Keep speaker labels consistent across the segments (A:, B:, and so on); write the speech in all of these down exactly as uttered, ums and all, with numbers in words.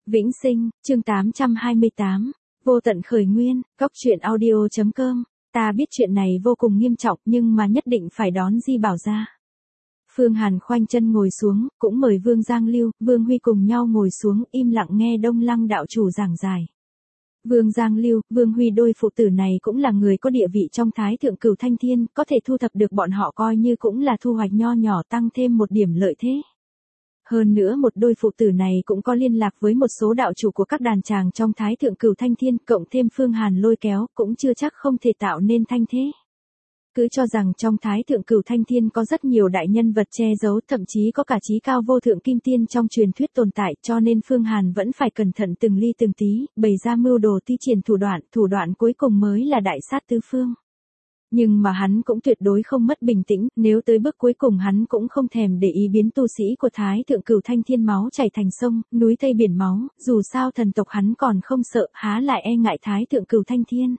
A: Vĩnh Sinh, chương tám trăm hai mươi tám, vô tận khởi nguyên, góc truyện audio chấm com. Ta biết chuyện này vô cùng nghiêm trọng nhưng mà nhất định phải đón Di Bảo ra. Phương Hàn khoanh chân ngồi xuống, cũng mời Vương Giang Lưu, Vương Huy cùng nhau ngồi xuống im lặng nghe Đông Lăng đạo chủ giảng giải. Vương Giang Lưu, Vương Huy đôi phụ tử này cũng là người có địa vị trong Thái Thượng Cửu Thanh Thiên, có thể thu thập được bọn họ coi như cũng là thu hoạch nho nhỏ tăng thêm một điểm lợi thế. Hơn nữa một đôi phụ tử này cũng có liên lạc với một số đạo chủ của các đàn tràng trong Thái Thượng Cửu Thanh Thiên, cộng thêm Phương Hàn lôi kéo, cũng chưa chắc không thể tạo nên thanh thế. Cứ cho rằng trong Thái Thượng Cửu Thanh Thiên có rất nhiều đại nhân vật che giấu, thậm chí có cả chí cao vô thượng kim tiên trong truyền thuyết tồn tại, cho nên Phương Hàn vẫn phải cẩn thận từng ly từng tí, bày ra mưu đồ thi triển thủ đoạn, thủ đoạn cuối cùng mới là đại sát tứ phương. Nhưng mà hắn cũng tuyệt đối không mất bình tĩnh, nếu tới bước cuối cùng hắn cũng không thèm để ý biến tu sĩ của Thái Thượng Cửu Thanh Thiên máu chảy thành sông, núi thây biển máu, dù sao thần tộc hắn còn không sợ, há lại e ngại Thái Thượng Cửu Thanh Thiên.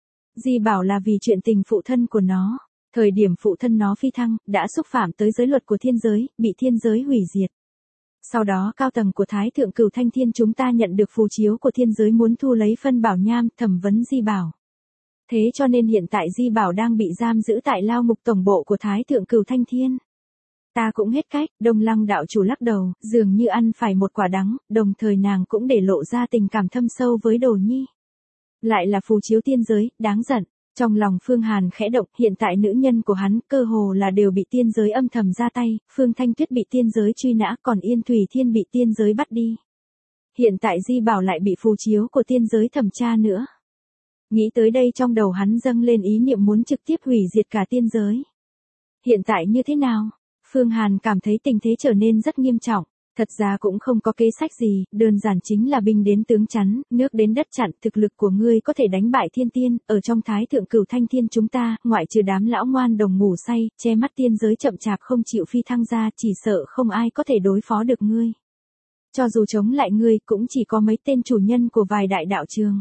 A: Di Bảo là vì chuyện tình phụ thân của nó, thời điểm phụ thân nó phi thăng, đã xúc phạm tới giới luật của thiên giới, bị thiên giới hủy diệt. Sau đó cao tầng của Thái Thượng Cửu Thanh Thiên chúng ta nhận được phù chiếu của thiên giới muốn thu lấy phân bảo nham, thẩm vấn Di Bảo. Thế cho nên hiện tại Di Bảo đang bị giam giữ tại lao ngục tổng bộ của Thái Thượng Cửu Thanh Thiên. Ta cũng hết cách, Đông Lăng đạo chủ lắc đầu, dường như ăn phải một quả đắng, đồng thời nàng cũng để lộ ra tình cảm thâm sâu với Đồ Nhi. Lại là phù chiếu tiên giới, đáng giận. Trong lòng Phương Hàn khẽ động, hiện tại nữ nhân của hắn cơ hồ là đều bị tiên giới âm thầm ra tay, Phương Thanh Tuyết bị tiên giới truy nã, còn Yên Thủy Thiên bị tiên giới bắt đi. Hiện tại Di Bảo lại bị phù chiếu của tiên giới thẩm tra nữa. Nghĩ tới đây trong đầu hắn dâng lên ý niệm muốn trực tiếp hủy diệt cả tiên giới. Hiện tại như thế nào? Phương Hàn cảm thấy tình thế trở nên rất nghiêm trọng. Thật ra cũng không có kế sách gì, đơn giản chính là binh đến tướng chắn, nước đến đất chặn, thực lực của ngươi có thể đánh bại thiên tiên, ở trong Thái Thượng Cửu Thanh Thiên chúng ta, ngoại trừ đám lão ngoan đồng ngủ say, che mắt tiên giới chậm chạp không chịu phi thăng ra, chỉ sợ không ai có thể đối phó được ngươi. Cho dù chống lại ngươi, cũng chỉ có mấy tên chủ nhân của vài đại đạo trường.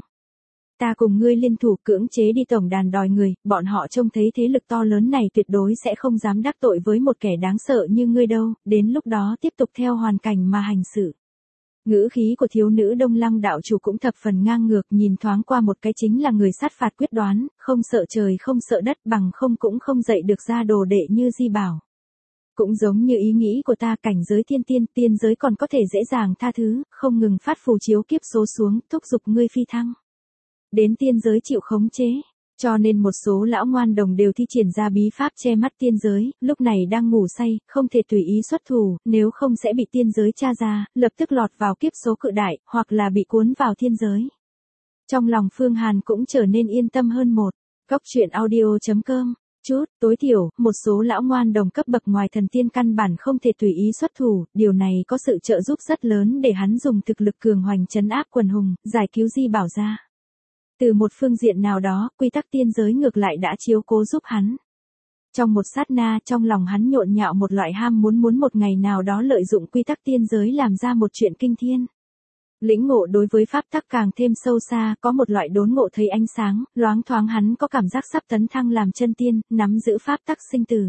A: Ta cùng ngươi liên thủ cưỡng chế đi tổng đàn đòi người, bọn họ trông thấy thế lực to lớn này tuyệt đối sẽ không dám đắc tội với một kẻ đáng sợ như ngươi đâu, đến lúc đó tiếp tục theo hoàn cảnh mà hành sự. Ngữ khí của thiếu nữ Đông Lăng đạo chủ cũng thập phần ngang ngược, nhìn thoáng qua một cái chính là người sát phạt quyết đoán, không sợ trời không sợ đất, bằng không cũng không dạy được ra đồ đệ như Di Bảo. Cũng giống như ý nghĩ của ta, cảnh giới thiên tiên, tiên giới còn có thể dễ dàng tha thứ, không ngừng phát phù chiếu kiếp số xuống, thúc giục ngươi phi thăng. Đến tiên giới chịu khống chế, cho nên một số lão ngoan đồng đều thi triển ra bí pháp che mắt tiên giới, lúc này đang ngủ say, không thể tùy ý xuất thủ, nếu không sẽ bị tiên giới tra ra, lập tức lọt vào kiếp số cự đại, hoặc là bị cuốn vào thiên giới. Trong lòng Phương Hàn cũng trở nên yên tâm hơn một, góc truyện audio chấm com. Chút, tối thiểu, một số lão ngoan đồng cấp bậc ngoài thần tiên căn bản không thể tùy ý xuất thủ, điều này có sự trợ giúp rất lớn để hắn dùng thực lực cường hoành trấn áp quần hùng, giải cứu Di Bảo ra. Từ một phương diện nào đó, quy tắc tiên giới ngược lại đã chiếu cố giúp hắn. Trong một sát na, trong lòng hắn nhộn nhạo một loại ham muốn muốn một ngày nào đó lợi dụng quy tắc tiên giới làm ra một chuyện kinh thiên. Lĩnh ngộ đối với pháp tắc càng thêm sâu xa, có một loại đốn ngộ thấy ánh sáng, loáng thoáng hắn có cảm giác sắp tấn thăng làm chân tiên, nắm giữ pháp tắc sinh tử.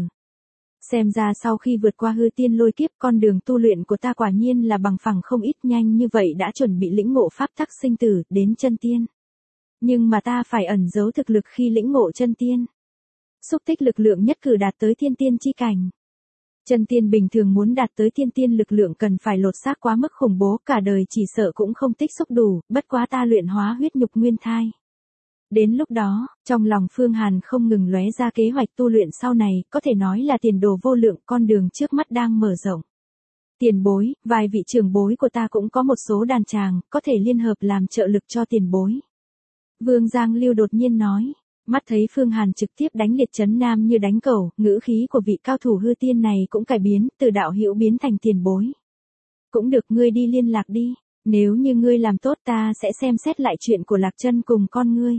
A: Xem ra sau khi vượt qua hư tiên lôi kiếp, con đường tu luyện của ta quả nhiên là bằng phẳng không ít, nhanh như vậy đã chuẩn bị lĩnh ngộ pháp tắc sinh tử, đến chân tiên. Nhưng mà ta phải ẩn giấu thực lực khi lĩnh ngộ chân tiên. Xúc tích lực lượng nhất cử đạt tới thiên tiên chi cảnh. Chân tiên bình thường muốn đạt tới thiên tiên lực lượng cần phải lột xác quá mức khủng bố, cả đời chỉ sợ cũng không tích xúc đủ, bất quá ta luyện hóa huyết nhục nguyên thai. Đến lúc đó, trong lòng Phương Hàn không ngừng lóe ra kế hoạch tu luyện sau này, có thể nói là tiền đồ vô lượng, con đường trước mắt đang mở rộng. Tiền bối, vài vị trưởng bối của ta cũng có một số đàn tràng, có thể liên hợp làm trợ lực cho tiền bối. Vương Giang Lưu đột nhiên nói, mắt thấy Phương Hàn trực tiếp đánh liệt trấn nam như đánh cẩu, ngữ khí của vị cao thủ hư tiên này cũng cải biến, từ đạo hữu biến thành tiền bối. Cũng được, ngươi đi liên lạc đi, nếu như ngươi làm tốt ta sẽ xem xét lại chuyện của Lạc Chân cùng con ngươi.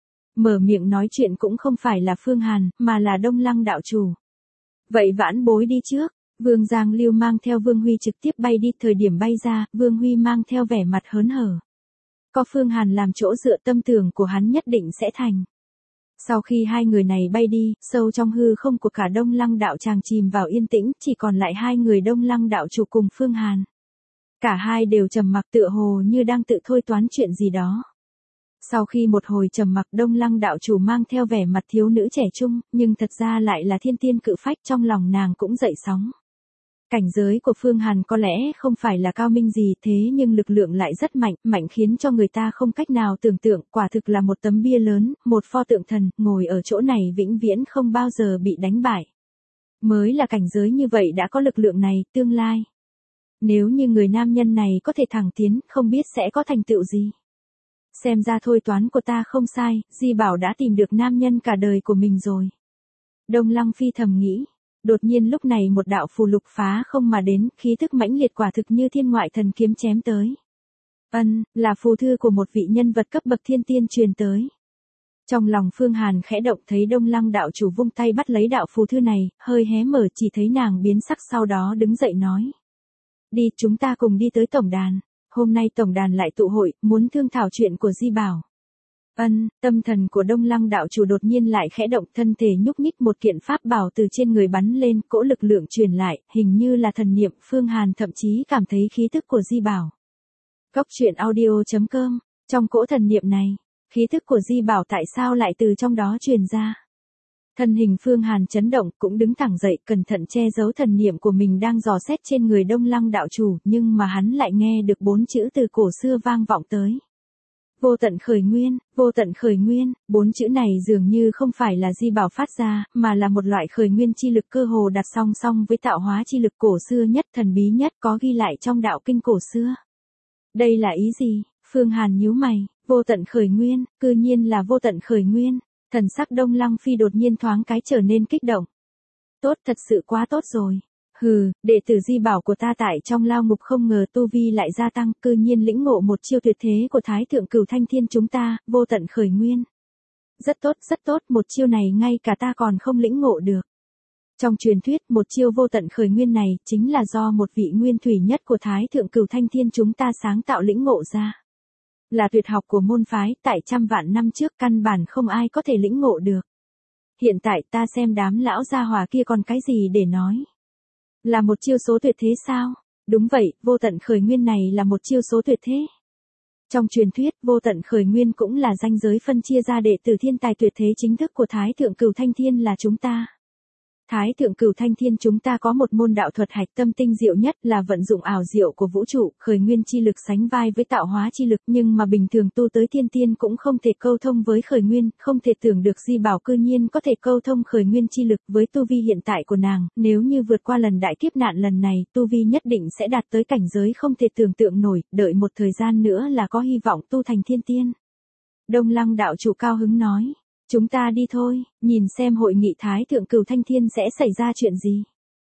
A: Mở miệng nói chuyện cũng không phải là Phương Hàn, mà là Đông Lăng đạo chủ. Vậy vãn bối đi trước, Vương Giang Lưu mang theo Vương Huy trực tiếp bay đi, thời điểm bay ra, Vương Huy mang theo vẻ mặt hớn hở. Có Phương Hàn làm chỗ dựa, tâm tưởng của hắn nhất định sẽ thành. Sau khi hai người này bay đi, sâu trong hư không của cả Đông Lăng đạo tràng chìm vào yên tĩnh, chỉ còn lại hai người Đông Lăng đạo chủ cùng Phương Hàn. Cả hai đều trầm mặc tựa hồ như đang tự thôi toán chuyện gì đó. Sau khi một hồi trầm mặc, Đông Lăng đạo chủ mang theo vẻ mặt thiếu nữ trẻ trung, nhưng thật ra lại là thiên tiên cự phách, trong lòng nàng cũng dậy sóng. Cảnh giới của Phương Hàn có lẽ không phải là cao minh gì, thế nhưng lực lượng lại rất mạnh, mạnh khiến cho người ta không cách nào tưởng tượng, quả thực là một tấm bia lớn, một pho tượng thần, ngồi ở chỗ này vĩnh viễn không bao giờ bị đánh bại. Mới là cảnh giới như vậy đã có lực lượng này, tương lai. Nếu như người nam nhân này có thể thẳng tiến, không biết sẽ có thành tựu gì. Xem ra thôi toán của ta không sai, Di Bảo đã tìm được nam nhân cả đời của mình rồi. Đông Lăng Phi thầm nghĩ. Đột nhiên lúc này một đạo phù lục phá không mà đến, khí thức mãnh liệt quả thực như thiên ngoại thần kiếm chém tới. Ân, là phù thư của một vị nhân vật cấp bậc thiên tiên truyền tới. Trong lòng Phương Hàn khẽ động, thấy Đông Lăng đạo chủ vung tay bắt lấy đạo phù thư này, hơi hé mở, chỉ thấy nàng biến sắc, sau đó đứng dậy nói. Đi, chúng ta cùng đi tới tổng đàn. Hôm nay tổng đàn lại tụ hội, muốn thương thảo chuyện của Di Bảo. Ân, tâm thần của Đông Lăng đạo chủ đột nhiên lại khẽ động, thân thể nhúc nhích, một kiện pháp bảo từ trên người bắn lên, cỗ lực lượng truyền lại, hình như là thần niệm. Phương Hàn thậm chí cảm thấy khí tức của Di Bảo. Cốc truyện audio chấm com, trong cỗ thần niệm này, khí tức của Di Bảo tại sao lại từ trong đó truyền ra? Thân hình Phương Hàn chấn động, cũng đứng thẳng dậy, cẩn thận che giấu thần niệm của mình đang dò xét trên người Đông Lăng đạo chủ, nhưng mà hắn lại nghe được bốn chữ từ cổ xưa vang vọng tới. Vô tận khởi nguyên, vô tận khởi nguyên, bốn chữ này dường như không phải là Di Bảo phát ra, mà là một loại khởi nguyên chi lực cơ hồ đặt song song với tạo hóa chi lực cổ xưa nhất, thần bí nhất, có ghi lại trong đạo kinh cổ xưa. Đây là ý gì? Phương Hàn nhíu mày, vô tận khởi nguyên, cư nhiên là vô tận khởi nguyên. Thần sắc Đông Lăng Phi đột nhiên thoáng cái trở nên kích động. Tốt, thật sự quá tốt rồi. Hừ, đệ tử Di Bảo của ta tại trong lao ngục không ngờ tu vi lại gia tăng, cư nhiên lĩnh ngộ một chiêu tuyệt thế của Thái Thượng Cửu Thanh Thiên chúng ta, vô tận khởi nguyên. Rất tốt, rất tốt, một chiêu này ngay cả ta còn không lĩnh ngộ được. Trong truyền thuyết, một chiêu vô tận khởi nguyên này chính là do một vị nguyên thủy nhất của Thái Thượng Cửu Thanh Thiên chúng ta sáng tạo lĩnh ngộ ra. Là tuyệt học của môn phái, tại trăm vạn năm trước căn bản không ai có thể lĩnh ngộ được. Hiện tại ta xem đám lão gia hỏa kia còn cái gì để nói. Là một chiêu số tuyệt thế sao? Đúng vậy, vô tận khởi nguyên này là một chiêu số tuyệt thế. Trong truyền thuyết, vô tận khởi nguyên cũng là ranh giới phân chia ra đệ tử thiên tài tuyệt thế chính thức của Thái Thượng Cửu Thanh Thiên là chúng ta. Thái Thượng Cửu Thanh Thiên chúng ta có một môn đạo thuật hạch tâm tinh diệu nhất là vận dụng ảo diệu của vũ trụ, khởi nguyên chi lực sánh vai với tạo hóa chi lực, nhưng mà bình thường tu tới thiên tiên cũng không thể câu thông với khởi nguyên, không thể tưởng được Di Bảo cư nhiên có thể câu thông khởi nguyên chi lực. Với tu vi hiện tại của nàng, nếu như vượt qua lần đại kiếp nạn lần này, tu vi nhất định sẽ đạt tới cảnh giới không thể tưởng tượng nổi, đợi một thời gian nữa là có hy vọng tu thành thiên tiên. Đông Lăng đạo chủ cao hứng nói. Chúng ta đi thôi, nhìn xem hội nghị Thái Thượng Cửu Thanh Thiên sẽ xảy ra chuyện gì.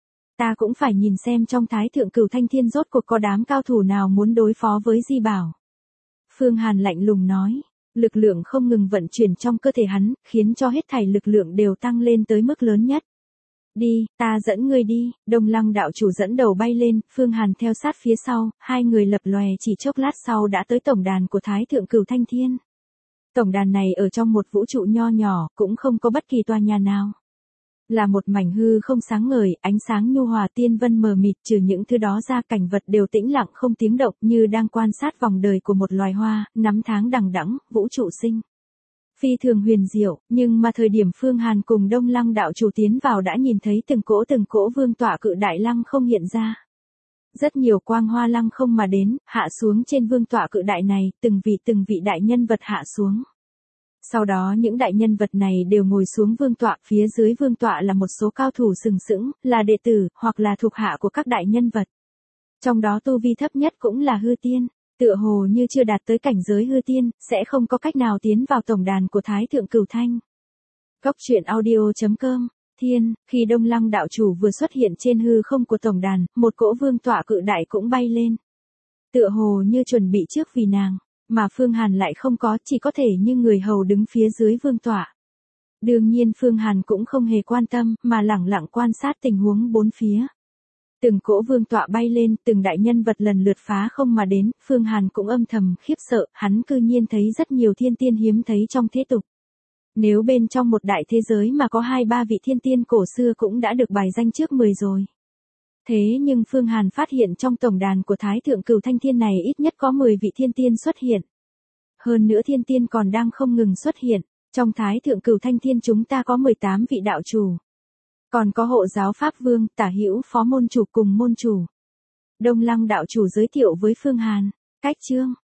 A: Ta cũng phải nhìn xem trong Thái Thượng Cửu Thanh Thiên rốt cuộc có đám cao thủ nào muốn đối phó với Di Bảo. Phương Hàn lạnh lùng nói, lực lượng không ngừng vận chuyển trong cơ thể hắn, khiến cho hết thảy lực lượng đều tăng lên tới mức lớn nhất. Đi, ta dẫn ngươi đi, Đông Lăng đạo chủ dẫn đầu bay lên, Phương Hàn theo sát phía sau, hai người lập lòe chỉ chốc lát sau đã tới tổng đàn của Thái Thượng Cửu Thanh Thiên. Tổng đàn này ở trong một vũ trụ nho nhỏ, cũng không có bất kỳ tòa nhà nào. Là một mảnh hư không sáng ngời, ánh sáng nhu hòa, tiên vân mờ mịt, trừ những thứ đó ra cảnh vật đều tĩnh lặng không tiếng động, như đang quan sát vòng đời của một loài hoa, năm tháng đằng đẵng, vũ trụ sinh. Phi thường huyền diệu, nhưng mà thời điểm Phương Hàn cùng Đông Lăng đạo chủ tiến vào đã nhìn thấy từng cỗ từng cỗ vương tọa cự đại lăng không hiện ra. Rất nhiều quang hoa lăng không mà đến, hạ xuống trên vương tọa cự đại này, từng vị từng vị đại nhân vật hạ xuống. Sau đó những đại nhân vật này đều ngồi xuống vương tọa, phía dưới vương tọa là một số cao thủ sừng sững, là đệ tử, hoặc là thuộc hạ của các đại nhân vật. Trong đó tu vi thấp nhất cũng là hư tiên, tựa hồ như chưa đạt tới cảnh giới hư tiên, sẽ không có cách nào tiến vào tổng đàn của Thái Thượng Cửu Thanh. Cốc truyện audio chấm com. Thiên, khi Đông Lăng đạo chủ vừa xuất hiện trên hư không của tổng đàn, một cỗ vương tọa cự đại cũng bay lên. Tựa hồ như chuẩn bị trước vì nàng, mà Phương Hàn lại không có, chỉ có thể như người hầu đứng phía dưới vương tọa. Đương nhiên Phương Hàn cũng không hề quan tâm, mà lẳng lặng quan sát tình huống bốn phía. Từng cỗ vương tọa bay lên, từng đại nhân vật lần lượt phá không mà đến, Phương Hàn cũng âm thầm khiếp sợ, hắn cư nhiên thấy rất nhiều thiên tiên hiếm thấy trong thế tục. Nếu bên trong một đại thế giới mà có hai ba vị thiên tiên cổ xưa cũng đã được bài danh trước mười rồi. Thế nhưng Phương Hàn phát hiện trong tổng đàn của Thái Thượng Cửu Thanh Thiên này ít nhất có mười vị thiên tiên xuất hiện. Hơn nữa thiên tiên còn đang không ngừng xuất hiện, trong Thái Thượng Cửu Thanh Thiên chúng ta có mười tám vị đạo chủ. Còn có hộ giáo Pháp Vương, Tả Hữu Phó môn chủ cùng môn chủ. Đông Lăng đạo chủ giới thiệu với Phương Hàn, cách chương.